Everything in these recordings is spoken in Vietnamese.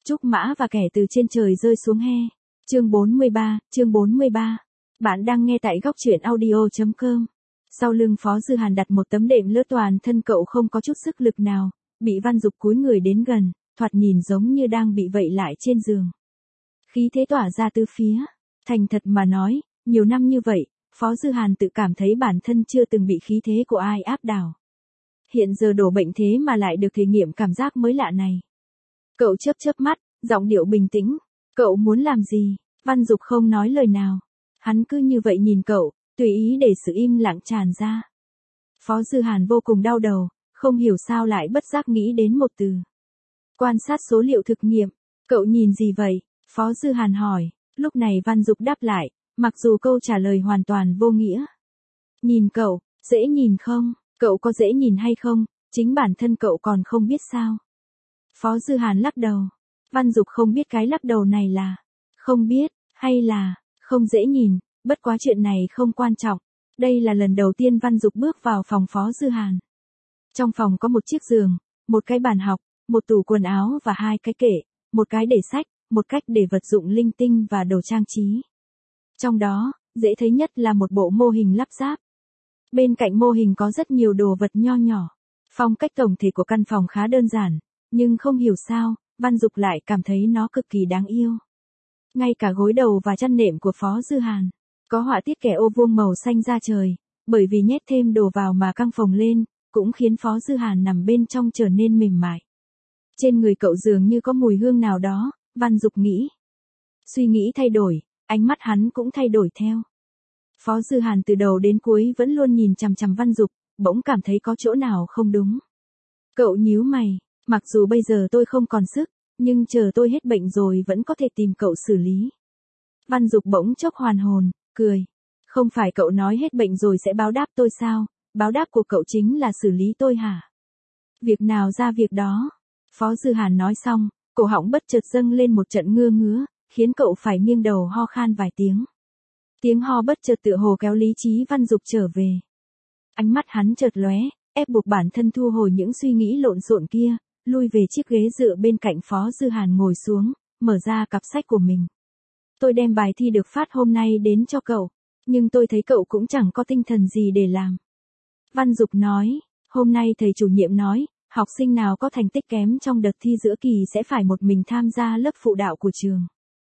Trúc mã và kẻ từ trên trời rơi xuống he. Chương 43. Bạn đang nghe tại góc truyện audio.com. Sau lưng Phó Dư Hàn đặt một tấm đệm lỡ toàn thân cậu không có chút sức lực nào, bị Văn Dục cúi người đến gần, thoạt nhìn giống như đang bị vậy lại trên giường. Khí thế tỏa ra tứ phía. Thành thật mà nói, nhiều năm như vậy, Phó Dư Hàn tự cảm thấy bản thân chưa từng bị khí thế của ai áp đảo. Hiện giờ đổ bệnh thế mà lại được thể nghiệm cảm giác mới lạ này. Cậu chớp mắt, giọng điệu bình tĩnh. Cậu muốn làm gì? Văn Dục không nói lời nào. Hắn cứ như vậy nhìn cậu, tùy ý để sự im lặng tràn ra. Phó Dư Hàn vô cùng đau đầu, không hiểu sao lại bất giác nghĩ đến một từ. Quan sát số liệu thực nghiệm. Cậu nhìn gì vậy? Phó Dư Hàn hỏi. Lúc này Văn Dục đáp lại, mặc dù câu trả lời hoàn toàn vô nghĩa. Nhìn cậu, dễ nhìn không? Cậu có dễ nhìn hay không? Chính bản thân cậu còn không biết sao? Phó Dư Hàn lắc đầu. Văn Dục không biết cái lắc đầu này là không biết, hay là không dễ nhìn, bất quá chuyện này không quan trọng. Đây là lần đầu tiên Văn Dục bước vào phòng Phó Dư Hàn. Trong phòng có một chiếc giường, một cái bàn học, một tủ quần áo và hai cái kệ, một cái để sách, một cách để vật dụng linh tinh và đồ trang trí. Trong đó, dễ thấy nhất là một bộ mô hình lắp ráp. Bên cạnh mô hình có rất nhiều đồ vật nho nhỏ. Phong cách tổng thể của căn phòng khá đơn giản, nhưng không hiểu sao, Văn Dục lại cảm thấy nó cực kỳ đáng yêu. Ngay cả gối đầu và chăn nệm của Phó Dư Hàn, có họa tiết kẻ ô vuông màu xanh da trời, bởi vì nhét thêm đồ vào mà căng phồng lên, cũng khiến Phó Dư Hàn nằm bên trong trở nên mềm mại. Trên người cậu dường như có mùi hương nào đó, Văn Dục nghĩ. Suy nghĩ thay đổi, ánh mắt hắn cũng thay đổi theo. Phó Dư Hàn từ đầu đến cuối vẫn luôn nhìn chằm chằm Văn Dục, bỗng cảm thấy có chỗ nào không đúng. Cậu nhíu mày, mặc dù bây giờ tôi không còn sức, nhưng chờ tôi hết bệnh rồi vẫn có thể tìm cậu xử lý. Văn Dục bỗng chốc hoàn hồn, cười. Không phải cậu nói hết bệnh rồi sẽ báo đáp tôi sao? Báo đáp của cậu chính là xử lý tôi hả? Việc nào ra việc đó? Phó Dư Hàn nói xong, cổ họng bất chợt dâng lên một trận ngứa, khiến cậu phải nghiêng đầu ho khan vài tiếng. Tiếng ho bất chợt tựa hồ kéo lý trí Văn Dục trở về. Ánh mắt hắn chợt lóe, ép buộc bản thân thu hồi những suy nghĩ lộn xộn kia, lui về chiếc ghế dựa bên cạnh Phó Dư Hàn ngồi xuống, mở ra cặp sách của mình. Tôi đem bài thi được phát hôm nay đến cho cậu, nhưng tôi thấy cậu cũng chẳng có tinh thần gì để làm. Văn Dục nói, hôm nay thầy chủ nhiệm nói, học sinh nào có thành tích kém trong đợt thi giữa kỳ sẽ phải một mình tham gia lớp phụ đạo của trường.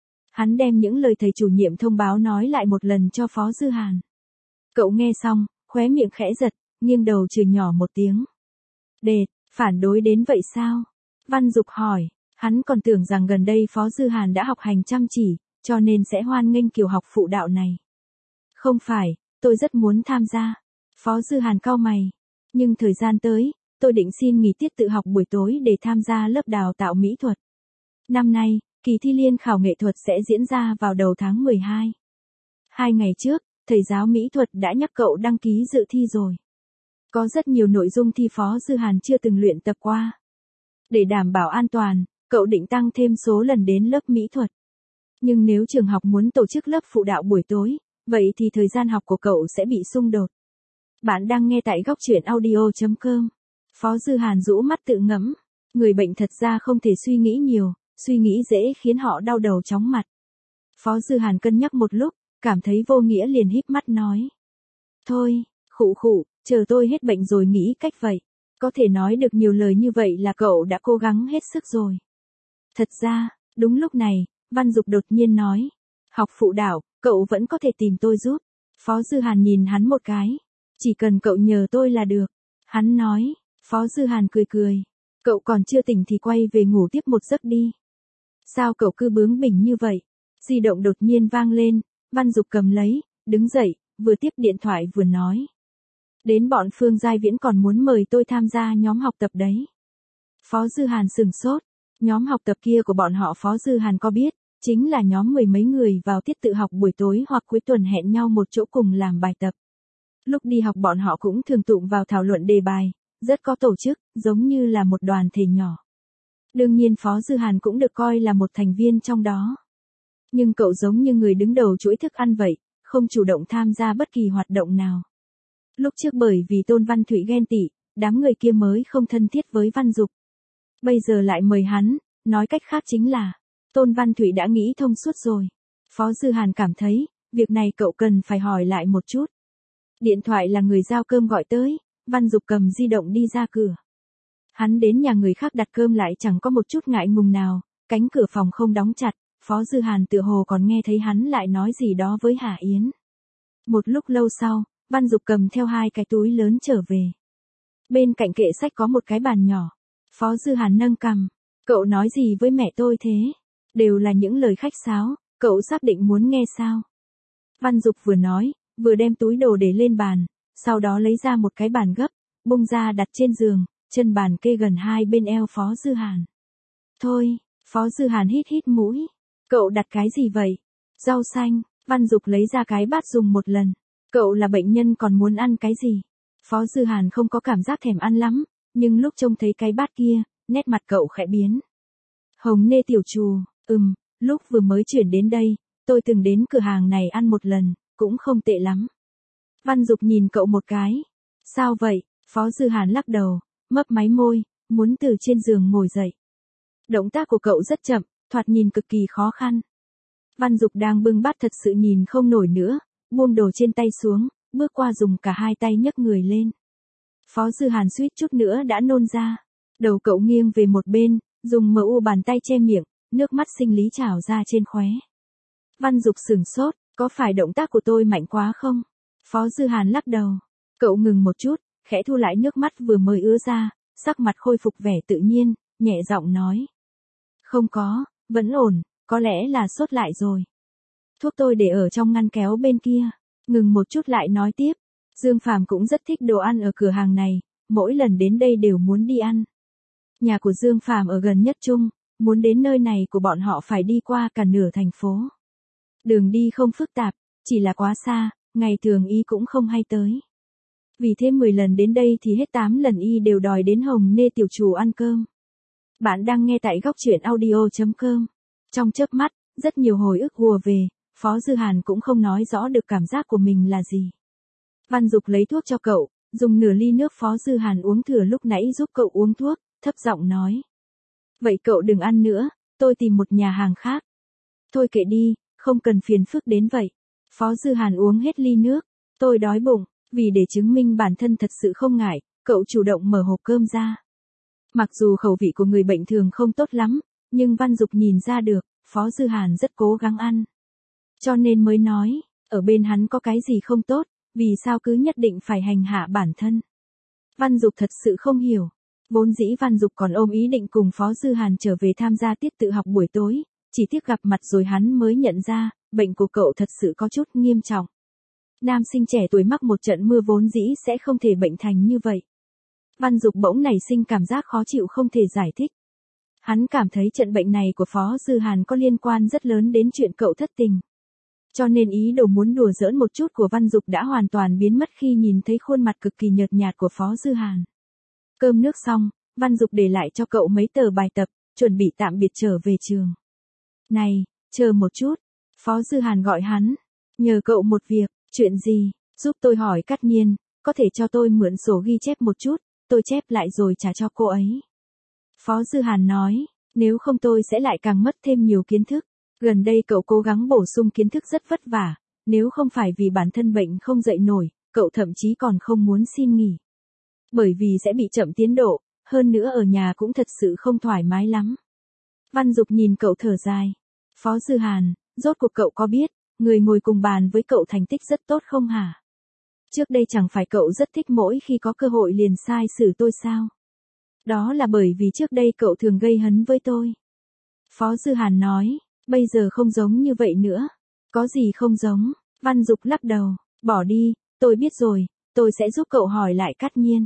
Hắn đem những lời thầy chủ nhiệm thông báo nói lại một lần cho Phó Dư Hàn. Cậu nghe xong, khóe miệng khẽ giật, nghiêng đầu chửi nhỏ một tiếng. Đệt, phản đối đến vậy sao? Văn Dục hỏi, hắn còn tưởng rằng gần đây Phó Dư Hàn đã học hành chăm chỉ, cho nên sẽ hoan nghênh kiểu học phụ đạo này. Không phải, tôi rất muốn tham gia. Phó Dư Hàn cau mày. Nhưng thời gian tới, tôi định xin nghỉ tiết tự học buổi tối để tham gia lớp đào tạo mỹ thuật. Năm nay, kỳ thi liên khảo nghệ thuật sẽ diễn ra vào đầu tháng 12. 2 ngày trước, thầy giáo mỹ thuật đã nhắc cậu đăng ký dự thi rồi. Có rất nhiều nội dung thi Phó Dư Hàn chưa từng luyện tập qua. Để đảm bảo an toàn, cậu định tăng thêm số lần đến lớp mỹ thuật. Nhưng nếu trường học muốn tổ chức lớp phụ đạo buổi tối, vậy thì thời gian học của cậu sẽ bị xung đột. Bạn đang nghe tại góc truyện audio.com. Phó Dư Hàn rũ mắt tự ngẫm. Người bệnh thật ra không thể suy nghĩ nhiều, suy nghĩ dễ khiến họ đau đầu chóng mặt. Phó Dư Hàn cân nhắc một lúc, cảm thấy vô nghĩa liền híp mắt nói. Thôi, khụ, chờ tôi hết bệnh rồi nghĩ cách vậy. Có thể nói được nhiều lời như vậy là cậu đã cố gắng hết sức rồi. Thật ra, đúng lúc này, Văn Dục đột nhiên nói. Học phụ đạo, cậu vẫn có thể tìm tôi giúp. Phó Dư Hàn nhìn hắn một cái. Chỉ cần cậu nhờ tôi là được. Hắn nói. Phó Dư Hàn cười. Cậu còn chưa tỉnh thì quay về ngủ tiếp một giấc đi. Sao cậu cứ bướng bỉnh như vậy? Di động đột nhiên vang lên. Văn Dục cầm lấy, đứng dậy, vừa tiếp điện thoại vừa nói. Đến bọn Phương Giai Viễn còn muốn mời tôi tham gia nhóm học tập đấy. Phó Dư Hàn sừng sốt. Nhóm học tập kia của bọn họ Phó Dư Hàn có biết, chính là nhóm 10 mấy người vào tiết tự học buổi tối hoặc cuối tuần hẹn nhau một chỗ cùng làm bài tập. Lúc đi học bọn họ cũng thường tụng vào thảo luận đề bài, rất có tổ chức, giống như là một đoàn thể nhỏ. Đương nhiên Phó Dư Hàn cũng được coi là một thành viên trong đó. Nhưng cậu giống như người đứng đầu chuỗi thức ăn vậy, không chủ động tham gia bất kỳ hoạt động nào. Lúc trước bởi vì Tôn Văn Thụy ghen tị, đám người kia mới không thân thiết với Văn Dục. Bây giờ lại mời hắn, Nói cách khác chính là, Tôn Văn Thụy đã nghĩ thông suốt rồi. Phó Dư Hàn cảm thấy, việc này cậu cần phải hỏi lại một chút. Điện thoại là người giao cơm gọi tới, Văn Dục cầm di động đi ra cửa. Hắn đến nhà người khác đặt cơm lại chẳng có một chút ngại ngùng nào, cánh cửa phòng không đóng chặt, Phó Dư Hàn tựa hồ còn nghe thấy hắn lại nói gì đó với Hà Yến. Một lúc lâu sau, Văn Dục cầm theo 2 cái túi lớn trở về. Bên cạnh kệ sách có một cái bàn nhỏ. Phó Dư Hàn nâng cằm, cậu nói gì với mẹ tôi thế? Đều là những lời khách sáo, cậu xác định muốn nghe sao? Văn Dục vừa nói, vừa đem túi đồ để lên bàn, sau đó lấy ra một cái bàn gấp, bung ra đặt trên giường, chân bàn kê gần hai bên eo Phó Dư Hàn. Thôi, Phó Dư Hàn hít hít mũi, cậu đặt cái gì vậy? Rau xanh, Văn Dục lấy ra cái bát dùng một lần, cậu là bệnh nhân còn muốn ăn cái gì? Phó Dư Hàn không có cảm giác thèm ăn lắm, nhưng lúc trông thấy cái bát kia, nét mặt cậu khẽ biến. Hồng Nê tiểu trù, lúc vừa mới chuyển đến đây, tôi từng đến cửa hàng này ăn một lần, cũng không tệ lắm. Văn Dục nhìn cậu một cái. Sao vậy? Phó Dư Hàn lắc đầu, mấp máy môi, muốn từ trên giường ngồi dậy. Động tác của cậu rất chậm, thoạt nhìn cực kỳ khó khăn. Văn Dục đang bưng bát thật sự nhìn không nổi nữa, buông đồ trên tay xuống, bước qua dùng cả 2 tay nhấc người lên. Phó Dư Hàn suýt chút nữa đã nôn ra. Đầu cậu nghiêng về một bên, dùng mu bàn tay che miệng, nước mắt sinh lý trào ra trên khóe. Văn Dục sửng sốt, có phải động tác của tôi mạnh quá không? Phó Dư Hàn lắc đầu. Cậu ngừng một chút, khẽ thu lại nước mắt vừa mới ứa ra, sắc mặt khôi phục vẻ tự nhiên, nhẹ giọng nói. Không có, vẫn ổn, có lẽ là sốt lại rồi. Thuốc tôi để ở trong ngăn kéo bên kia. Ngừng một chút lại nói tiếp. Dương Phàm cũng rất thích đồ ăn ở cửa hàng này, mỗi lần đến đây đều muốn đi ăn. Nhà của Dương Phàm ở gần Nhất Trung, muốn đến nơi này của bọn họ phải đi qua cả nửa thành phố. Đường đi không phức tạp, chỉ là quá xa, ngày thường y cũng không hay tới. Vì thế 10 lần đến đây thì hết 8 lần y đều đòi đến Hồng Nê tiểu trù ăn cơm. Bạn đang nghe tại góc truyện audio.com. Trong chớp mắt, rất nhiều hồi ức ùa về, Phó Dư Hàn cũng không nói rõ được cảm giác của mình là gì. Văn Dục lấy thuốc cho cậu, dùng nửa ly nước Phó Dư Hàn uống thừa lúc nãy giúp cậu uống thuốc, thấp giọng nói. Vậy cậu đừng ăn nữa, tôi tìm một nhà hàng khác. Thôi kệ đi, không cần phiền phức đến vậy. Phó Dư Hàn uống hết ly nước, tôi đói bụng, vì để chứng minh bản thân thật sự không ngại, cậu chủ động mở hộp cơm ra. Mặc dù khẩu vị của người bệnh thường không tốt lắm, nhưng Văn Dục nhìn ra được, Phó Dư Hàn rất cố gắng ăn. Cho nên mới nói, ở bên hắn có cái gì không tốt, vì sao cứ nhất định phải hành hạ bản thân. Văn Dục thật sự không hiểu. Vốn dĩ Văn Dục còn ôm ý định cùng Phó Dư Hàn trở về tham gia tiết tự học buổi tối, chỉ tiếc gặp mặt rồi hắn mới nhận ra, bệnh của cậu thật sự có chút nghiêm trọng. Nam sinh trẻ tuổi mắc một trận mưa vốn dĩ sẽ không thể bệnh thành như vậy. Văn Dục bỗng nảy sinh cảm giác khó chịu không thể giải thích. Hắn cảm thấy trận bệnh này của Phó Dư Hàn có liên quan rất lớn đến chuyện cậu thất tình. Cho nên ý đồ muốn đùa giỡn một chút của Văn Dục đã hoàn toàn biến mất khi nhìn thấy khuôn mặt cực kỳ nhợt nhạt của Phó Dư Hàn. Cơm nước xong, Văn Dục để lại cho cậu mấy tờ bài tập, chuẩn bị tạm biệt trở về trường. Này, chờ một chút. Phó Dư Hàn gọi hắn. Nhờ cậu một việc, chuyện gì? Giúp tôi hỏi Cát Nhiên, có thể cho tôi mượn sổ ghi chép một chút, tôi chép lại rồi trả cho cô ấy. Phó Dư Hàn nói, nếu không tôi sẽ lại càng mất thêm nhiều kiến thức. Gần đây cậu cố gắng bổ sung kiến thức rất vất vả, nếu không phải vì bản thân bệnh không dậy nổi, cậu thậm chí còn không muốn xin nghỉ. Bởi vì sẽ bị chậm tiến độ, hơn nữa ở nhà cũng thật sự không thoải mái lắm. Văn Dục nhìn cậu thở dài. Phó Dư Hàn, rốt cuộc cậu có biết, người ngồi cùng bàn với cậu thành tích rất tốt không hả? Trước đây chẳng phải cậu rất thích mỗi khi có cơ hội liền sai xử tôi sao? Đó là bởi vì trước đây cậu thường gây hấn với tôi. Phó Dư Hàn nói, bây giờ không giống như vậy nữa. Có gì không giống? Văn Dục lắc đầu, bỏ đi, tôi biết rồi, tôi sẽ giúp cậu hỏi lại Cát Nhiên.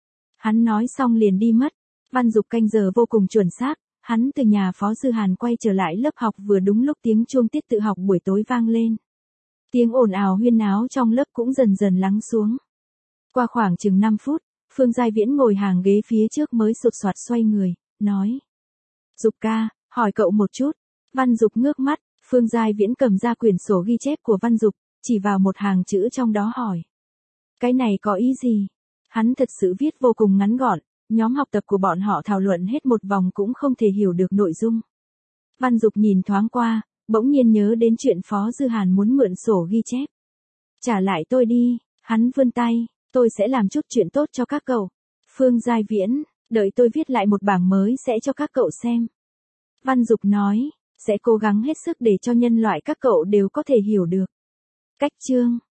Hắn nói xong liền đi mất. Văn Dục canh giờ vô cùng chuẩn xác, hắn từ nhà Phó Dư Hàn quay trở lại lớp học vừa đúng lúc tiếng chuông tiết tự học buổi tối vang lên. Tiếng ồn ào huyên náo trong lớp cũng dần dần lắng xuống. Qua khoảng chừng 5 phút, Phương Giai Viễn ngồi hàng ghế phía trước mới sột soạt xoay người, nói. Dục ca, hỏi cậu một chút. Văn Dục ngước mắt, Phương Giai Viễn cầm ra quyển sổ ghi chép của Văn Dục, chỉ vào một hàng chữ trong đó hỏi. Cái này có ý gì? Hắn thật sự viết vô cùng ngắn gọn, Nhóm học tập của bọn họ thảo luận hết một vòng cũng không thể hiểu được nội dung. Văn Dục nhìn thoáng qua, bỗng nhiên nhớ đến chuyện Phó Dư Hàn muốn mượn sổ ghi chép. Trả lại tôi đi, hắn vươn tay, tôi sẽ làm chút chuyện tốt cho các cậu. Phương Giai Viễn, đợi tôi viết lại một bảng mới sẽ cho các cậu xem. Văn Dục nói, sẽ cố gắng hết sức để cho nhân loại các cậu đều có thể hiểu được. Cách chương